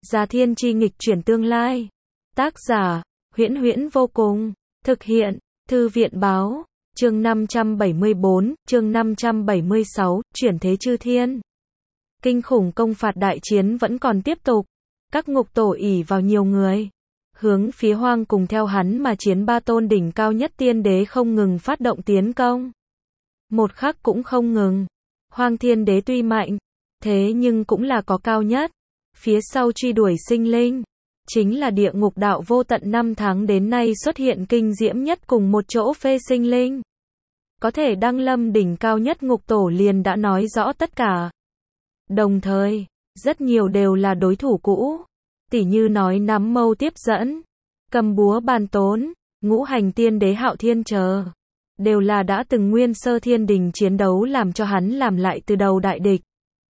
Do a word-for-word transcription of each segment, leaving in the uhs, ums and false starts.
Già thiên chi nghịch chuyển tương lai. Tác giả, Huyễn Huyễn vô cùng. Thực hiện, Thư viện báo. Chương năm trăm bảy mươi bốn, chương năm trăm bảy mươi sáu, chuyển thế chư thiên. Kinh khủng công phạt đại chiến vẫn còn tiếp tục. Các ngục tổ ỷ vào nhiều người. Hướng phía Hoang cùng theo hắn mà chiến ba tôn đỉnh cao nhất tiên đế không ngừng phát động tiến công. Một khắc cũng không ngừng. Hoang thiên đế tuy mạnh, thế nhưng cũng là có cao nhất. Phía sau truy đuổi sinh linh, chính là địa ngục đạo vô tận năm tháng đến nay xuất hiện kinh diễm nhất cùng một chỗ phê sinh linh. Có thể đăng lâm đỉnh cao nhất ngục tổ liền đã nói rõ tất cả. Đồng thời, rất nhiều đều là đối thủ cũ. Tỉ như nói nắm mâu tiếp dẫn, cầm búa bàn tốn, ngũ hành tiên đế Hạo Thiên chờ. Đều là đã từng nguyên sơ thiên đình chiến đấu làm cho hắn làm lại từ đầu đại địch.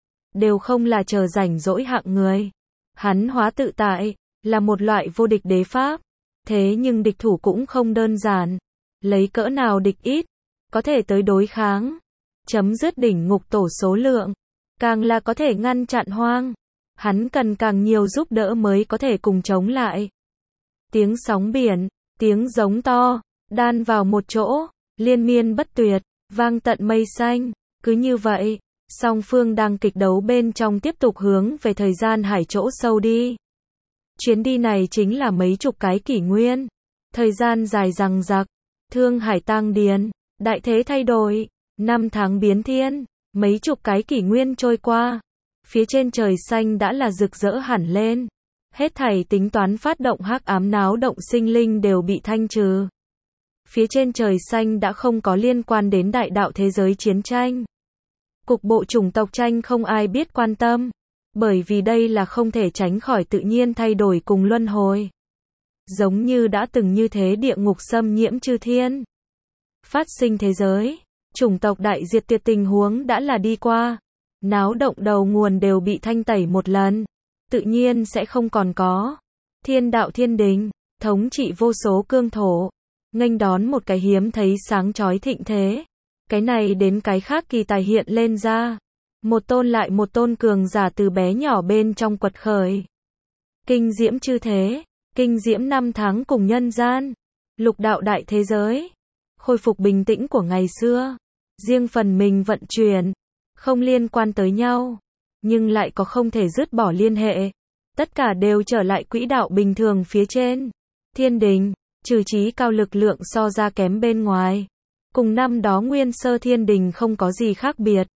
Đều không là chờ rảnh rỗi hạng người. Hắn hóa tự tại, là một loại vô địch đế pháp. Thế nhưng địch thủ cũng không đơn giản. Lấy cỡ nào địch ít, có thể tới đối kháng. Chấm dứt đỉnh ngục tổ số lượng. Càng là có thể ngăn chặn Hoang. Hắn cần càng nhiều giúp đỡ mới có thể cùng chống lại. Tiếng sóng biển, tiếng giống to, đan vào một chỗ, liên miên bất tuyệt, vang tận mây xanh. Cứ như vậy, song phương đang kịch đấu bên trong tiếp tục hướng về thời gian hải chỗ sâu đi. Chuyến đi này chính là mấy chục cái kỷ nguyên. Thời gian dài dằng dặc, thương hải tang điền, đại thế thay đổi, năm tháng biến thiên, mấy chục cái kỷ nguyên trôi qua. Phía trên trời xanh đã là rực rỡ hẳn lên. Hết thảy tính toán phát động hắc ám náo động sinh linh đều bị thanh trừ. Phía trên trời xanh đã không có liên quan đến đại đạo thế giới chiến tranh. Cục bộ chủng tộc tranh không ai biết quan tâm. Bởi vì đây là không thể tránh khỏi tự nhiên thay đổi cùng luân hồi. Giống như đã từng như thế địa ngục xâm nhiễm chư thiên. Phát sinh thế giới, chủng tộc đại diệt tuyệt tình huống đã là đi qua. Náo động đầu nguồn đều bị thanh tẩy một lần. Tự nhiên sẽ không còn có. Thiên đạo thiên đình, thống trị vô số cương thổ. Nghênh đón một cái hiếm thấy sáng chói thịnh thế. Cái này đến cái khác kỳ tài hiện lên ra. Một tôn lại một tôn cường giả từ bé nhỏ bên trong quật khởi. Kinh diễm chư thế, kinh diễm năm tháng cùng nhân gian. Lục đạo đại thế giới. Khôi phục bình tĩnh của ngày xưa. Riêng phần mình vận chuyển. Không liên quan tới nhau. Nhưng lại có không thể dứt bỏ liên hệ. Tất cả đều trở lại quỹ đạo bình thường phía trên. Thiên đình, trừ trí cao lực lượng so ra kém bên ngoài. Cùng năm đó nguyên sơ thiên đình không có gì khác biệt.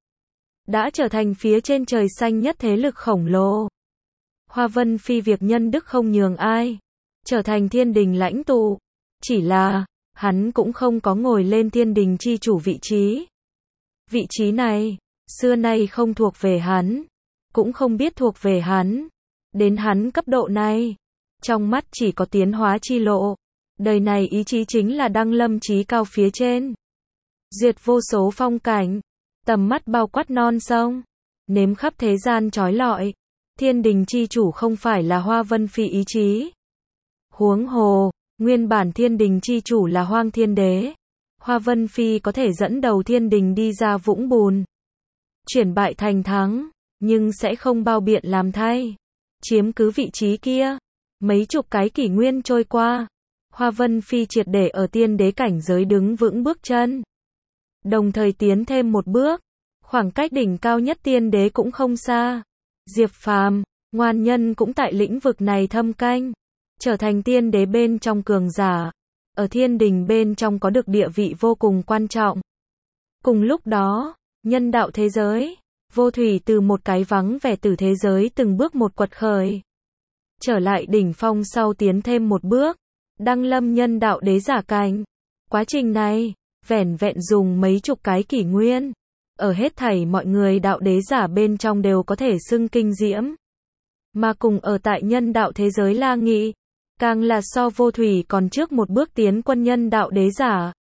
Đã trở thành phía trên trời xanh nhất thế lực khổng lồ. Hoa Vân Phi việc nhân đức không nhường ai. Trở thành thiên đình lãnh tụ. Chỉ là, hắn cũng không có ngồi lên thiên đình chi chủ vị trí. Vị trí này, xưa nay không thuộc về hắn. Cũng không biết thuộc về hắn. Đến hắn cấp độ này, trong mắt chỉ có tiến hóa chi lộ. Đời này ý chí chính là đăng lâm chí cao phía trên. Duyệt vô số phong cảnh. Tầm mắt bao quát non sông. Nếm khắp thế gian chói lọi. Thiên đình chi chủ không phải là Hoa Vân Phi ý chí. Huống hồ, nguyên bản thiên đình chi chủ là Hoang Thiên Đế. Hoa Vân Phi có thể dẫn đầu thiên đình đi ra vũng bùn. Chuyển bại thành thắng. Nhưng sẽ không bao biện làm thay. Chiếm cứ vị trí kia. Mấy chục cái kỷ nguyên trôi qua. Hoa Vân Phi triệt để ở tiên đế cảnh giới đứng vững bước chân. Đồng thời tiến thêm một bước. Khoảng cách đỉnh cao nhất tiên đế cũng không xa. Diệp Phàm, ngoan nhân cũng tại lĩnh vực này thâm canh. Trở thành tiên đế bên trong cường giả. Ở thiên đình bên trong có được địa vị vô cùng quan trọng. Cùng lúc đó, nhân đạo thế giới. Vô thủy từ một cái vắng vẻ từ thế giới từng bước một quật khởi. Trở lại đỉnh phong sau tiến thêm một bước. Đăng lâm nhân đạo đế giả cảnh. Quá trình này, vẻn vẹn dùng mấy chục cái kỷ nguyên. Ở hết thảy mọi người đạo đế giả bên trong đều có thể xưng kinh diễm. Mà cùng ở tại nhân đạo thế giới La Nghị. Càng là so vô thủy còn trước một bước tiến quân nhân đạo đế giả.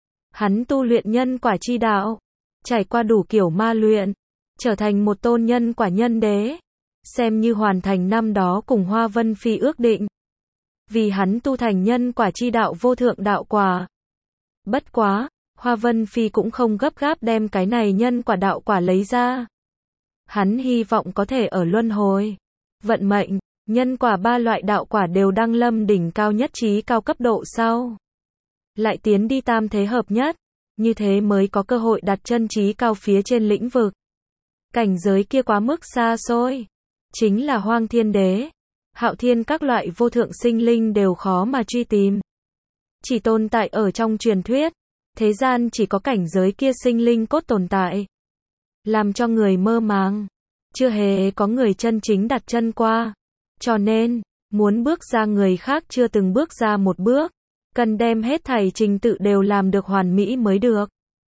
Hắn tu luyện nhân quả chi đạo. Trải qua đủ kiểu ma luyện. Trở thành một tôn nhân quả nhân đế. Xem như hoàn thành năm đó cùng Hoa Vân Phi ước định. Vì hắn tu thành nhân quả chi đạo vô thượng đạo quả. Bất quá, Hoa Vân Phi cũng không gấp gáp đem cái này nhân quả đạo quả lấy ra. Hắn hy vọng có thể ở luân hồi. Vận mệnh, Nhân quả ba loại đạo quả đều đăng lâm đỉnh cao nhất trí cao cấp độ sau. Lại tiến đi tam thế hợp nhất. Như thế mới có cơ hội đặt chân trí cao phía trên lĩnh vực. Cảnh giới kia quá mức xa xôi. Chính là hoang thiên đế. Hạo thiên các loại vô thượng sinh linh đều khó mà truy tìm. Chỉ tồn tại ở trong truyền thuyết. Thế gian chỉ có cảnh giới kia sinh linh cốt tồn tại. Làm cho người mơ màng. Chưa hề có người chân chính đặt chân qua. Cho nên, muốn bước ra người khác chưa từng bước ra một bước. Cần đem hết thảy trình tự đều làm được hoàn mỹ mới được.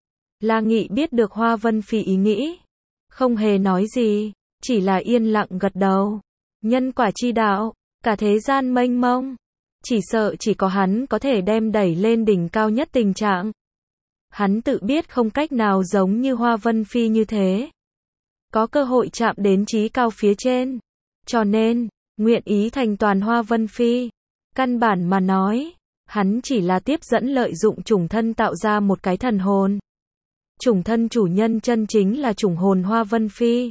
La Nghị biết được Hoa Vân Phi ý nghĩ. Không hề nói gì. Chỉ là yên lặng gật đầu. Nhân quả chi đạo. Cả thế gian mênh mông. Chỉ sợ chỉ có hắn có thể đem đẩy lên đỉnh cao nhất tình trạng. Hắn tự biết không cách nào giống như Hoa Vân Phi như thế. Có cơ hội chạm đến trí cao phía trên. Cho nên, nguyện ý thành toàn Hoa Vân Phi. Căn bản mà nói, hắn chỉ là tiếp dẫn lợi dụng chủng thân tạo ra một cái thần hồn. Chủng thân chủ nhân chân chính là chủng hồn Hoa Vân Phi.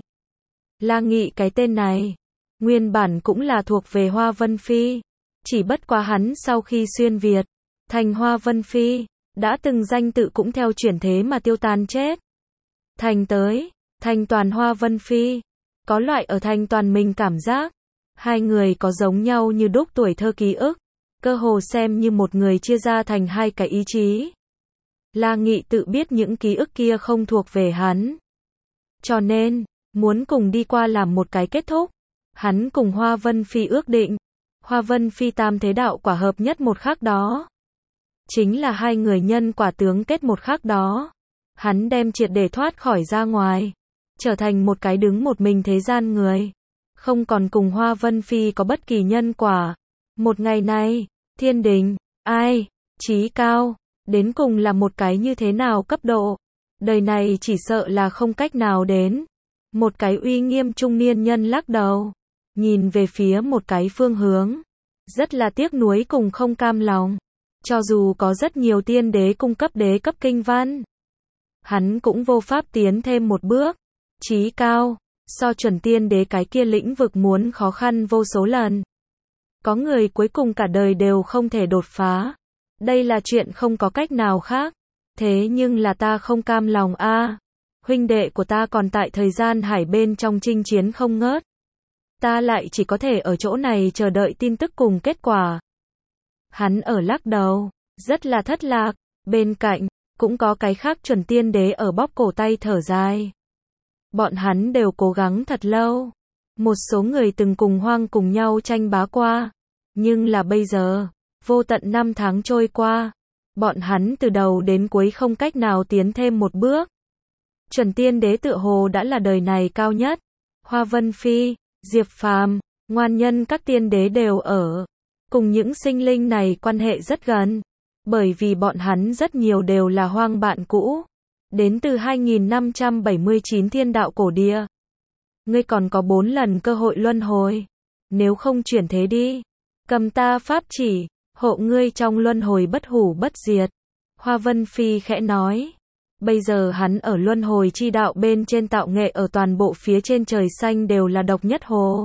La Nghị cái tên này, nguyên bản cũng là thuộc về Hoa Vân Phi. Chỉ bất quá hắn sau khi xuyên Việt, thành Hoa Vân Phi, đã từng danh tự cũng theo chuyển thế mà tiêu tan chết. Thành tới, thành toàn Hoa Vân Phi, có loại ở thành toàn mình cảm giác. Hai người có giống nhau như đúc tuổi thơ ký ức, cơ hồ xem như một người chia ra thành hai cái ý chí. La Nghị tự biết những ký ức kia không thuộc về hắn. Cho nên, muốn cùng đi qua làm một cái kết thúc. Hắn cùng Hoa Vân Phi ước định. Hoa Vân Phi tam thế đạo quả hợp nhất một khắc đó. Chính là hai người nhân quả tướng kết một khắc đó. Hắn đem triệt để thoát khỏi ra ngoài. Trở thành một cái đứng một mình thế gian người. Không còn cùng Hoa Vân Phi có bất kỳ nhân quả. Một ngày này, thiên đình, ai, trí cao, đến cùng là một cái như thế nào cấp độ. Đời này chỉ sợ là không cách nào đến. Một cái uy nghiêm trung niên nhân lắc đầu. Nhìn về phía một cái phương hướng. Rất là tiếc nuối cùng không cam lòng. Cho dù có rất nhiều tiên đế cung cấp đế cấp kinh văn. Hắn cũng vô pháp tiến thêm một bước. Chí cao, so chuẩn tiên đế cái kia lĩnh vực muốn khó khăn vô số lần. Có người cuối cùng cả đời đều không thể đột phá. Đây là chuyện không có cách nào khác. Thế nhưng là ta không cam lòng a. À, huynh đệ của ta còn tại thời gian hải bên trong chinh chiến không ngớt. Ta lại chỉ có thể ở chỗ này chờ đợi tin tức cùng kết quả. Hắn ở lắc đầu, rất là thất lạc. Bên cạnh, cũng có cái khác chuẩn tiên đế ở bóp cổ tay thở dài. Bọn hắn đều cố gắng thật lâu. Một số người từng cùng hoang cùng nhau tranh bá qua. Nhưng là bây giờ, vô tận năm tháng trôi qua. Bọn hắn từ đầu đến cuối không cách nào tiến thêm một bước. Chuẩn tiên đế tựa hồ đã là đời này cao nhất. Hoa Vân Phi, Diệp Phàm, ngoan nhân các tiên đế đều ở. Cùng những sinh linh này quan hệ rất gần. Bởi vì bọn hắn rất nhiều đều là hoang bạn cũ. Đến từ hai nghìn năm trăm bảy mươi chín thiên đạo cổ địa. Ngươi còn có bốn lần cơ hội luân hồi. Nếu không chuyển thế đi. Cầm ta pháp chỉ, hộ ngươi trong luân hồi bất hủ bất diệt. Hoa Vân Phi khẽ nói. Bây giờ hắn ở luân hồi chi đạo bên trên tạo nghệ ở toàn bộ phía trên trời xanh đều là độc nhất hồ.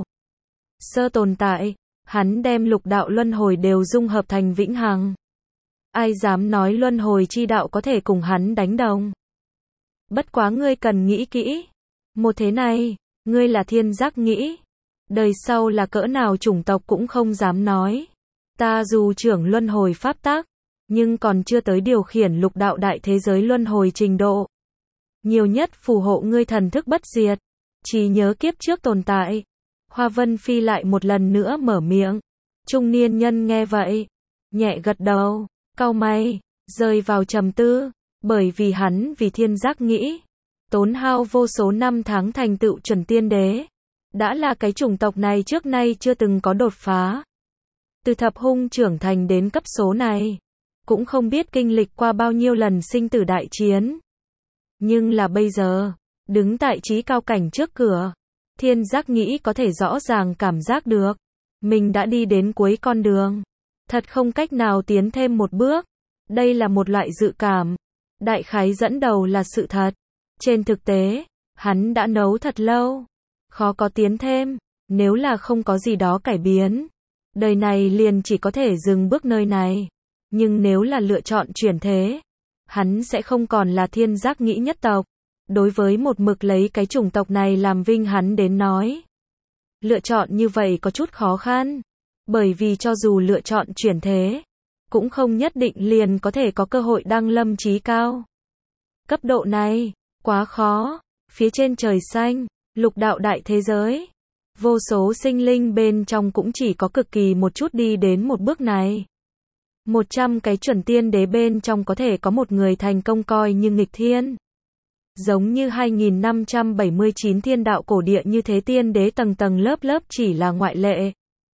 Sơ tồn tại, hắn đem lục đạo luân hồi đều dung hợp thành vĩnh hằng. Ai dám nói luân hồi chi đạo có thể cùng hắn đánh đồng. Bất quá ngươi cần nghĩ kỹ. Một thế này, ngươi là thiên giác nghĩ. Đời sau là cỡ nào chủng tộc cũng không dám nói. Ta dù trưởng luân hồi pháp tắc, nhưng còn chưa tới điều khiển lục đạo đại thế giới luân hồi trình độ. Nhiều nhất phù hộ ngươi thần thức bất diệt. Chỉ nhớ kiếp trước tồn tại. Hoa Vân Phi lại một lần nữa mở miệng. Trung niên nhân nghe vậy. Nhẹ gật đầu, cau mày, rơi vào trầm tư. Bởi vì hắn vì thiên giác nghĩ. Tốn hao vô số năm tháng thành tựu chuẩn tiên đế. Đã là cái chủng tộc này trước nay chưa từng có đột phá. Từ thập hung trưởng thành đến cấp số này. Cũng không biết kinh lịch qua bao nhiêu lần sinh tử đại chiến. Nhưng là bây giờ, đứng tại trí cao cảnh trước cửa. Thiên giác nghĩ có thể rõ ràng cảm giác được. Mình đã đi đến cuối con đường. Thật không cách nào tiến thêm một bước. Đây là một loại dự cảm. Đại khái dẫn đầu là sự thật. Trên thực tế, hắn đã nấu thật lâu. Khó có tiến thêm. Nếu là không có gì đó cải biến, đời này liền chỉ có thể dừng bước nơi này. Nhưng nếu là lựa chọn chuyển thế, hắn sẽ không còn là thiên giác nghĩ nhất tộc. Đối với một mực lấy cái chủng tộc này làm vinh hắn đến nói, lựa chọn như vậy có chút khó khăn. Bởi vì cho dù lựa chọn chuyển thế, cũng không nhất định liền có thể có cơ hội đăng lâm chí cao. Cấp độ này, quá khó. Phía trên trời xanh, lục đạo đại thế giới, vô số sinh linh bên trong cũng chỉ có cực kỳ một chút đi đến một bước này. Một trăm cái chuẩn tiên đế bên trong có thể có một người thành công coi như nghịch thiên. Giống như hai nghìn năm trăm bảy mươi chín thiên đạo cổ địa như thế, tiên đế tầng tầng lớp lớp chỉ là ngoại lệ.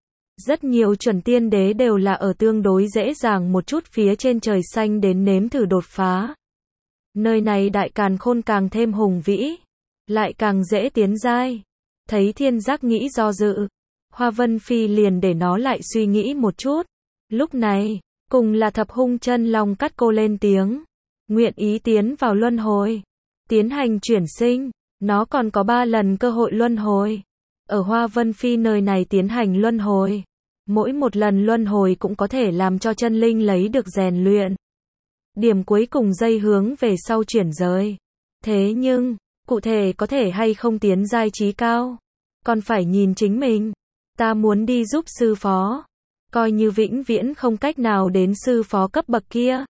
Rất nhiều chuẩn tiên đế đều là ở tương đối dễ dàng một chút phía trên trời xanh đến nếm thử đột phá. Nơi này đại càn khôn càng thêm hùng vĩ, lại càng dễ tiến giai. Thấy thiên giác nghĩ do dự, Hoa Vân Phi liền để nó lại suy nghĩ một chút. Lúc này, cùng là thập hung chân long cắt cô lên tiếng, nguyện ý tiến vào luân hồi, tiến hành chuyển sinh. Nó còn có ba lần cơ hội luân hồi. Ở Hoa Vân Phi nơi này tiến hành luân hồi, mỗi một lần luân hồi cũng có thể làm cho chân linh lấy được rèn luyện. Điểm cuối cùng dây hướng về sau chuyển giới. Thế nhưng, cụ thể có thể hay không tiến giai trí cao, còn phải nhìn chính mình. Ta muốn đi giúp sư phó, coi như vĩnh viễn không cách nào đến sư phó cấp bậc kia,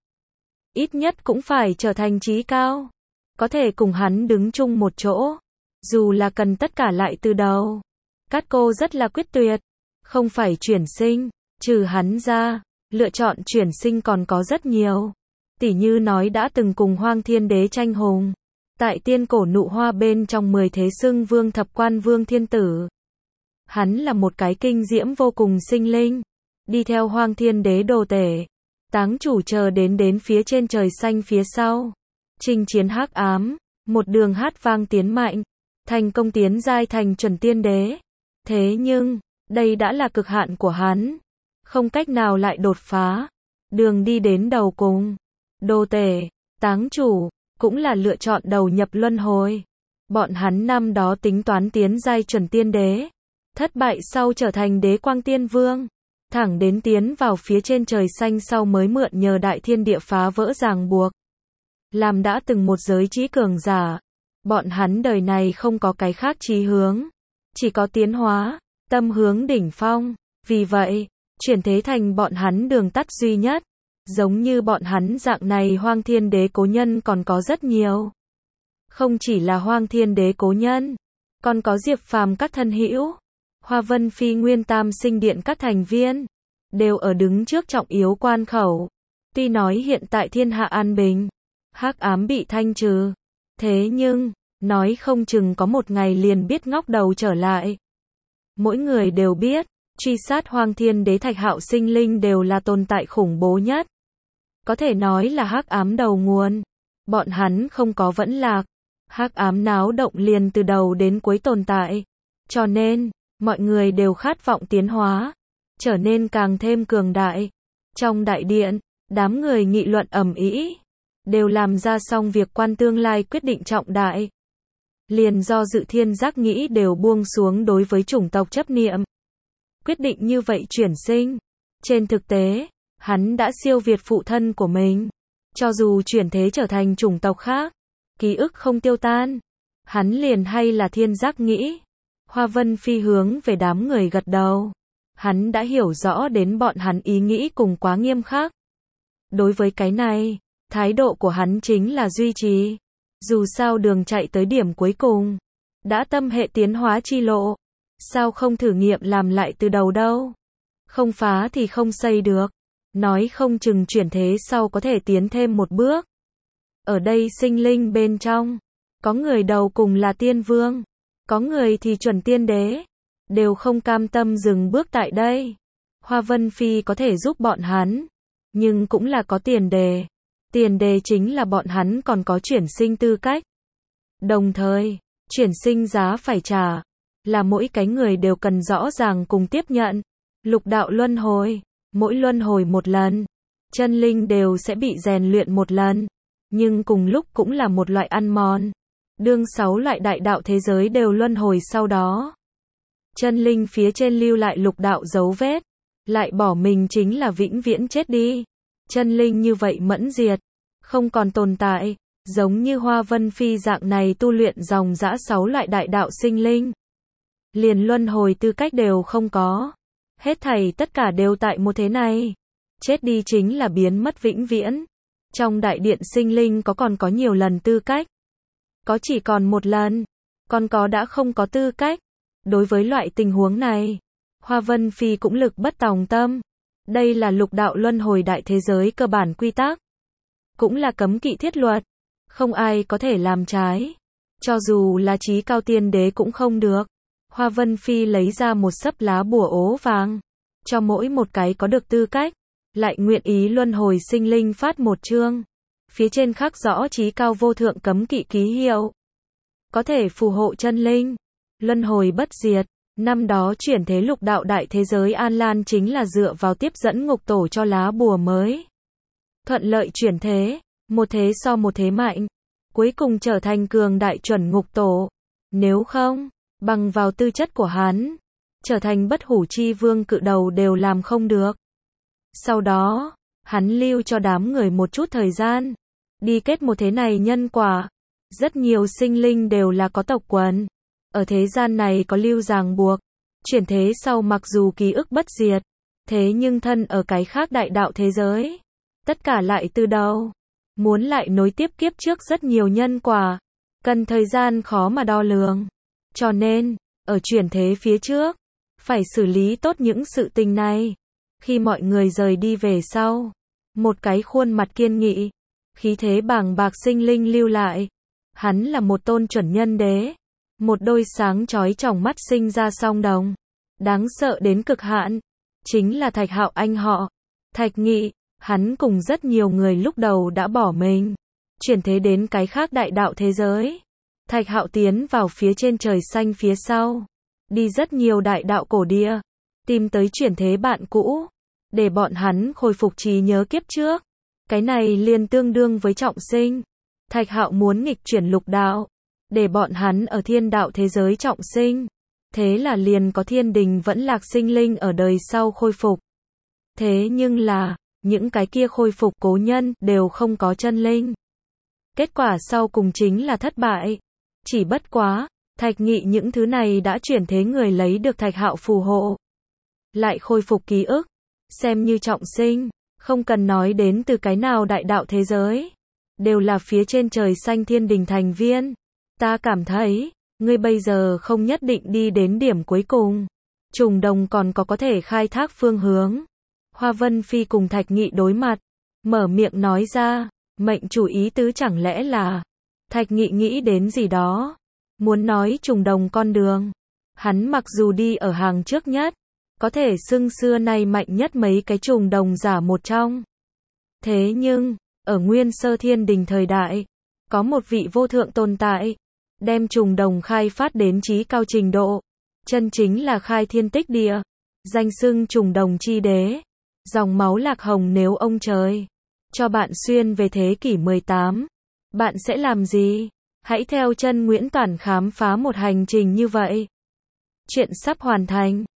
ít nhất cũng phải trở thành trí cao, có thể cùng hắn đứng chung một chỗ, dù là cần tất cả lại từ đầu. Cát cô rất là quyết tuyệt, không phải chuyển sinh, trừ hắn ra, lựa chọn chuyển sinh còn có rất nhiều. Tỷ như nói đã từng cùng Hoang Thiên Đế tranh hùng, tại tiên cổ nụ hoa bên trong mười thế xưng vương thập quan vương thiên tử. Hắn là một cái kinh diễm vô cùng sinh linh, đi theo Hoang Thiên Đế đồ tể, táng chủ chờ đến đến phía trên trời xanh phía sau, chinh chiến hắc ám, một đường hát vang tiến mạnh, thành công tiến giai thành chuẩn tiên đế. Thế nhưng, đây đã là cực hạn của hắn, không cách nào lại đột phá, đường đi đến đầu cùng. Đồ tể, táng chủ, cũng là lựa chọn đầu nhập luân hồi. Bọn hắn năm đó tính toán tiến giai chuẩn tiên đế, thất bại sau trở thành đế quang tiên vương, thẳng đến tiến vào phía trên trời xanh sau mới mượn nhờ đại thiên địa phá vỡ ràng buộc, làm đã từng một giới trí cường giả. Bọn hắn đời này không có cái khác chí hướng, chỉ có tiến hóa, tâm hướng đỉnh phong. Vì vậy, chuyển thế thành bọn hắn đường tắt duy nhất. Giống như bọn hắn dạng này Hoang Thiên Đế cố nhân còn có rất nhiều. Không chỉ là Hoang Thiên Đế cố nhân, còn có Diệp Phàm các thân hữu, Hoa Vân Phi Nguyên Tam Sinh Điện các thành viên, đều ở đứng trước trọng yếu quan khẩu. Tuy nói hiện tại thiên hạ an bình, hắc ám bị thanh trừ, thế nhưng, nói không chừng có một ngày liền biết ngóc đầu trở lại. Mỗi người đều biết, truy sát Hoang Thiên Đế Thạch Hạo sinh linh đều là tồn tại khủng bố nhất. Có thể nói là hắc ám đầu nguồn. Bọn hắn không có vẫn lạc. Hắc ám náo động liền từ đầu đến cuối tồn tại. Cho nên, mọi người đều khát vọng tiến hóa, trở nên càng thêm cường đại. Trong đại điện, đám người nghị luận ầm ĩ, đều làm ra xong việc quan tương lai quyết định trọng đại. Liền do dự thiên giác nghĩ đều buông xuống đối với chủng tộc chấp niệm. Quyết định như vậy chuyển sinh. Trên thực tế, hắn đã siêu việt phụ thân của mình. Cho dù chuyển thế trở thành chủng tộc khác, ký ức không tiêu tan, hắn liền hay là thiên giác nghĩ. Hoa Vân Phi hướng về đám người gật đầu. Hắn đã hiểu rõ đến bọn hắn ý nghĩ cùng quá nghiêm khắc. Đối với cái này, thái độ của hắn chính là duy trì. Dù sao đường chạy tới điểm cuối cùng, đã tâm hệ tiến hóa chi lộ, sao không thử nghiệm làm lại từ đầu đâu. Không phá thì không xây được. Nói không chừng chuyển thế sau có thể tiến thêm một bước. Ở đây sinh linh bên trong, có người đầu cùng là tiên vương, có người thì chuẩn tiên đế, đều không cam tâm dừng bước tại đây. Hoa Vân Phi có thể giúp bọn hắn, nhưng cũng là có tiền đề. Tiền đề chính là bọn hắn còn có chuyển sinh tư cách. Đồng thời, chuyển sinh giá phải trả, là mỗi cái người đều cần rõ ràng cùng tiếp nhận. Lục đạo luân hồi, mỗi luân hồi một lần, chân linh đều sẽ bị rèn luyện một lần, nhưng cùng lúc cũng là một loại ăn mòn. Đương sáu loại đại đạo thế giới đều luân hồi sau đó. Chân linh phía trên lưu lại lục đạo dấu vết, lại bỏ mình chính là vĩnh viễn chết đi. Chân linh như vậy mẫn diệt, không còn tồn tại, giống như Hoa Vân Phi dạng này tu luyện dòng dã sáu loại đại đạo sinh linh. Liền luân hồi tư cách đều không có. Hết thảy tất cả đều tại một thế này. Chết đi chính là biến mất vĩnh viễn. Trong đại điện sinh linh có còn có nhiều lần tư cách. Có chỉ còn một lần. Còn có đã không có tư cách. Đối với loại tình huống này, Hoa Vân Phi cũng lực bất tòng tâm. Đây là lục đạo luân hồi đại thế giới cơ bản quy tắc. Cũng là cấm kỵ thiết luật. Không ai có thể làm trái. Cho dù là chí cao tiên đế cũng không được. Hoa Vân Phi lấy ra một xấp lá bùa ố vàng. Cho mỗi một cái có được tư cách. Lại nguyện ý luân hồi sinh linh phát một chương. Phía trên khắc rõ chí cao vô thượng cấm kỵ ký hiệu. Có thể phù hộ chân linh. Luân hồi bất diệt. Năm đó chuyển thế lục đạo đại thế giới An Lan chính là dựa vào tiếp dẫn ngục tổ cho lá bùa mới. Thuận lợi chuyển thế. Một thế so một thế mạnh. Cuối cùng trở thành cường đại chuẩn ngục tổ. Nếu không, bằng vào tư chất của hắn, trở thành bất hủ chi vương cự đầu đều làm không được. Sau đó, hắn lưu cho đám người một chút thời gian. Đi kết một thế này nhân quả. Rất nhiều sinh linh đều là có tộc quần. Ở thế gian này có lưu ràng buộc. Chuyển thế sau mặc dù ký ức bất diệt. Thế nhưng thân ở cái khác đại đạo thế giới. Tất cả lại từ đầu. Muốn lại nối tiếp kiếp trước rất nhiều nhân quả. Cần thời gian khó mà đo lường. Cho nên, ở chuyển thế phía trước, phải xử lý tốt những sự tình này. Khi mọi người rời đi về sau, một cái khuôn mặt kiên nghị, khí thế bàng bạc sinh linh lưu lại. Hắn là một tôn chuẩn nhân đế. Một đôi sáng chói tròng mắt sinh ra song đồng. Đáng sợ đến cực hạn. Chính là Thạch Hạo anh họ. Thạch Nghị, hắn cùng rất nhiều người lúc đầu đã bỏ mình. Chuyển thế đến cái khác đại đạo thế giới. Thạch Hạo tiến vào phía trên trời xanh phía sau. Đi rất nhiều đại đạo cổ địa. Tìm tới chuyển thế bạn cũ. Để bọn hắn khôi phục trí nhớ kiếp trước. Cái này liền tương đương với trọng sinh. Thạch Hạo muốn nghịch chuyển lục đạo. Để bọn hắn ở thiên đạo thế giới trọng sinh. Thế là liền có thiên đình vẫn lạc sinh linh ở đời sau khôi phục. Thế nhưng là, những cái kia khôi phục cố nhân đều không có chân linh. Kết quả sau cùng chính là thất bại. Chỉ bất quá, Thạch Nghị những thứ này đã chuyển thế người lấy được Thạch Hạo phù hộ. Lại khôi phục ký ức. Xem như trọng sinh. Không cần nói đến từ cái nào đại đạo thế giới. Đều là phía trên trời xanh thiên đình thành viên. Ta cảm thấy, ngươi bây giờ không nhất định đi đến điểm cuối cùng. Trùng đồng còn có có thể khai thác phương hướng. Hoa Vân Phi cùng Thạch Nghị đối mặt. Mở miệng nói ra, mệnh chủ ý tứ chẳng lẽ là. Thạch Nghị nghĩ đến gì đó. Muốn nói trùng đồng con đường. Hắn mặc dù đi ở hàng trước nhất. Có thể xưng xưa nay mạnh nhất mấy cái trùng đồng giả một trong. Thế nhưng, ở nguyên sơ thiên đình thời đại. Có một vị vô thượng tồn tại. Đem trùng đồng khai phát đến chí cao trình độ. Chân chính là khai thiên tích địa. Danh xưng trùng đồng chi đế. Dòng máu lạc hồng nếu ông trời cho bạn xuyên về thế kỷ mười tám. Bạn sẽ làm gì? Hãy theo chân Nguyễn Toản khám phá một hành trình như vậy. Chuyện sắp hoàn thành.